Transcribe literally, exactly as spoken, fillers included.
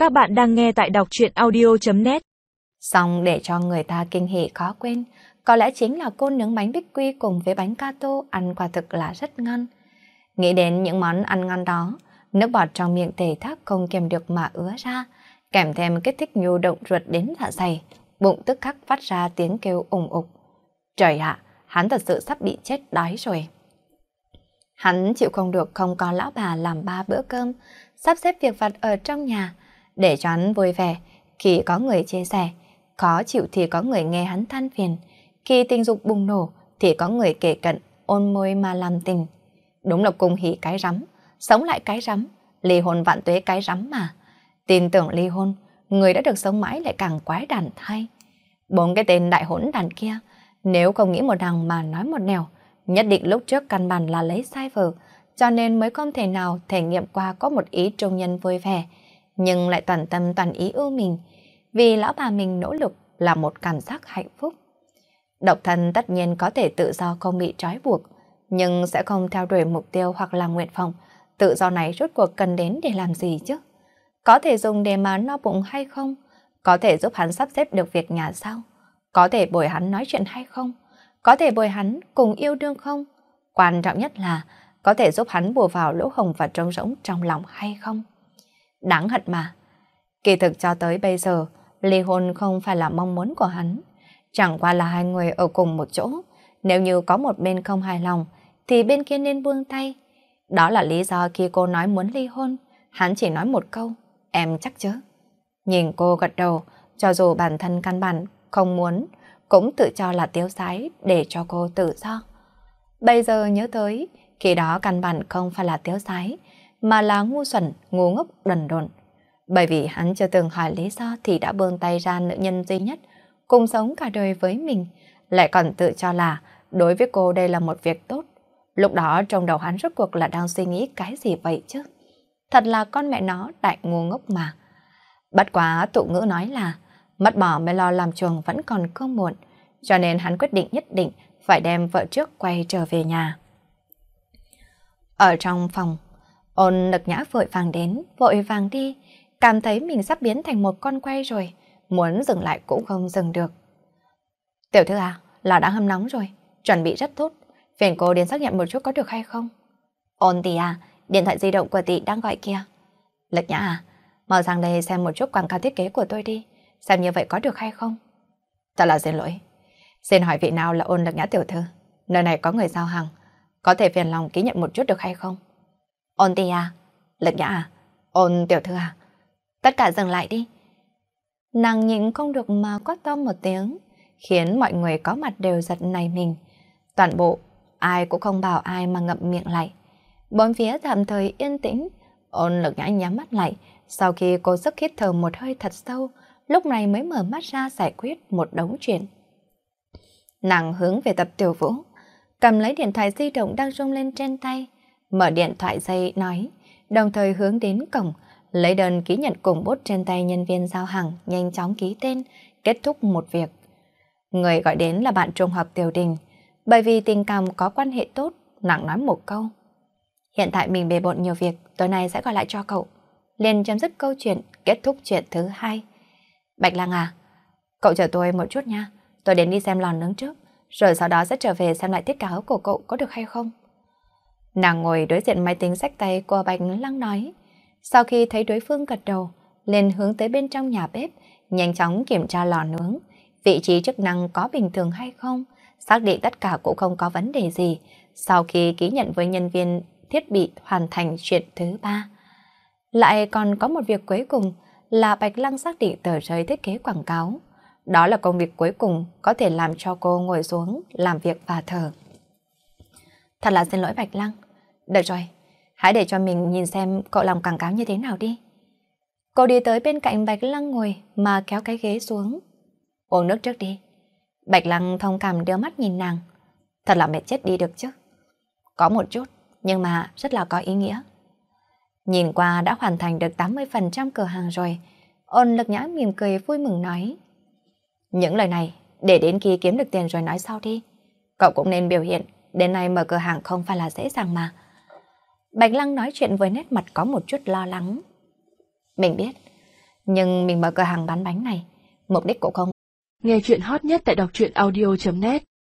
Các bạn đang nghe tại đọc truyện audio chấm net. Xong để cho người ta kinh hỉ khó quên, có lẽ chính là cô nướng bánh bích quy cùng với bánh gato ăn quả thực là rất ngon. Nghĩ đến những món ăn ngon đó, nước bọt trong miệng Tề Thác không kiềm được mà ứa ra, kèm thêm kích thích nhu động ruột đến dạ dày, bụng tức khắc phát ra tiếng kêu ủng ục. Trời ạ, hắn thật sự sắp bị chết đói rồi. Hắn chịu không được không có lão bà làm ba bữa cơm, sắp xếp việc vặt ở trong nhà, để cho hắn vui vẻ. Khi có người chia sẻ, khó chịu thì có người nghe hắn than phiền. Khi tình dục bùng nổ thì có người kể cận, ôn môi mà làm tình. Đúng là cùng hỉ cái rắm, sống lại cái rắm, ly hôn vạn tuế cái rắm mà. Tin tưởng ly hôn, người đã được sống mãi lại càng quái đản thay. Bốn cái tên đại hỗn đàn kia, nếu không nghĩ một đằng mà nói một nẻo, nhất định lúc trước căn bản là lấy sai vợ, cho nên mới không thể nào thể nghiệm qua có một ý trung nhân vui vẻ, nhưng lại toàn tâm toàn ý ưu mình, vì lão bà mình nỗ lực là một cảm giác hạnh phúc. Độc thân tất nhiên có thể tự do không bị trói buộc, nhưng sẽ không theo đuổi mục tiêu hoặc là nguyện vọng. Tự do này rốt cuộc cần đến để làm gì chứ? Có thể dùng để mà no bụng hay không? Có thể giúp hắn sắp xếp được việc nhà sao? Có thể bồi hắn nói chuyện hay không? Có thể bồi hắn cùng yêu đương không? Quan trọng nhất là có thể giúp hắn bù vào lỗ hổng và trống rỗng trong lòng hay không? Đáng hận mà. Kỳ thực cho tới bây giờ, ly hôn không phải là mong muốn của hắn. Chẳng qua là hai người ở cùng một chỗ. Nếu như có một bên không hài lòng, thì bên kia nên buông tay. Đó là lý do khi cô nói muốn ly hôn, hắn chỉ nói một câu, em chắc chứ? Nhìn cô gật đầu, cho dù bản thân căn bản không muốn, cũng tự cho là tiêu sái để cho cô tự do. Bây giờ nhớ tới, khi đó căn bản không phải là tiêu sái, mà là ngu xuẩn, ngu ngốc đần độn. Bởi vì hắn chưa từng hỏi lý do thì đã buông tay ra nữ nhân duy nhất, cùng sống cả đời với mình, lại còn tự cho là đối với cô đây là một việc tốt. Lúc đó trong đầu hắn rốt cuộc là đang suy nghĩ cái gì vậy chứ? Thật là con mẹ nó đại ngu ngốc mà. Bất quá tụ ngữ nói là mất bỏ mới lo làm chuồng vẫn còn không muộn, cho nên hắn quyết định nhất định phải đem vợ trước quay trở về nhà. Ở trong phòng, Ôn Lực Nhã vội vàng đến, vội vàng đi, cảm thấy mình sắp biến thành một con quay rồi, muốn dừng lại cũng không dừng được. Tiểu thư à, lò đã hâm nóng rồi, chuẩn bị rất tốt, phiền cô đến xác nhận một chút có được hay không? Ôn tỷ à, điện thoại di động của tỷ đang gọi kìa. Lực Nhã à, mau sang đây xem một chút quảng cáo thiết kế của tôi đi, xem như vậy có được hay không? Thật là xin lỗi, xin hỏi vị nào là Ôn Lực Nhã tiểu thư? Nơi này có người giao hàng, có thể phiền lòng ký nhận một chút được hay không? Ôn tỷ à, Lực Nhã à, Ôn tiểu thư à, tất cả dừng lại đi. Nàng nhịn không được mà quát to một tiếng, khiến mọi người có mặt đều giật nảy mình. Toàn bộ, ai cũng không bảo ai mà ngậm miệng lại. Bốn phía tạm thời yên tĩnh, Ôn Lực Nhã nhắm mắt lại, sau khi cô sức hít thở một hơi thật sâu, lúc này mới mở mắt ra giải quyết một đống chuyện. Nàng hướng về Tập Tiểu Vũ, cầm lấy điện thoại di động đang rung lên trên tay, mở điện thoại dây nói, đồng thời hướng đến cổng, lấy đơn ký nhận cùng bút trên tay nhân viên giao hàng, nhanh chóng ký tên, kết thúc một việc. Người gọi đến là bạn trung học Tiểu Đình, bởi vì tình cảm có quan hệ tốt, nàng nói một câu. Hiện tại mình bề bộn nhiều việc, tối nay sẽ gọi lại cho cậu. Liền chấm dứt câu chuyện, kết thúc chuyện thứ hai. Bạch Lăng à, cậu chờ tôi một chút nha, tôi đến đi xem lò nướng trước, rồi sau đó sẽ trở về xem lại tiết cáo của cậu có được hay không. Nàng ngồi đối diện máy tính xách tay của Bạch Lăng nói. Sau khi thấy đối phương gật đầu, liền hướng tới bên trong nhà bếp, nhanh chóng kiểm tra lò nướng, vị trí chức năng có bình thường hay không, xác định tất cả cũng không có vấn đề gì. Sau khi ký nhận với nhân viên thiết bị hoàn thành chuyện thứ ba. Lại còn có một việc cuối cùng là Bạch Lăng xác định tờ rơi thiết kế quảng cáo. Đó là công việc cuối cùng có thể làm cho cô ngồi xuống làm việc và thở. Thật là xin lỗi Bạch Lăng. Được rồi, hãy để cho mình nhìn xem cậu làm quảng cáo như thế nào đi. Cô đi tới bên cạnh Bạch Lăng ngồi mà kéo cái ghế xuống. Uống nước trước đi. Bạch Lăng thông cảm đưa mắt nhìn nàng. Thật là mệt chết đi được chứ. Có một chút, nhưng mà rất là có ý nghĩa. Nhìn qua đã hoàn thành được tám mươi phần trăm cửa hàng rồi. Ôn Lực Nhã mỉm cười vui mừng nói. Những lời này để đến khi kiếm được tiền rồi nói sau đi. Cậu cũng nên biểu hiện, đến nay mở cửa hàng không phải là dễ dàng mà. Bạch Lăng nói chuyện với nét mặt có một chút lo lắng. Mình biết, Nhưng mình mở cửa hàng bán bánh này, mục đích cũng không. Nghe chuyện hot nhất tại đọc truyện audio chấm net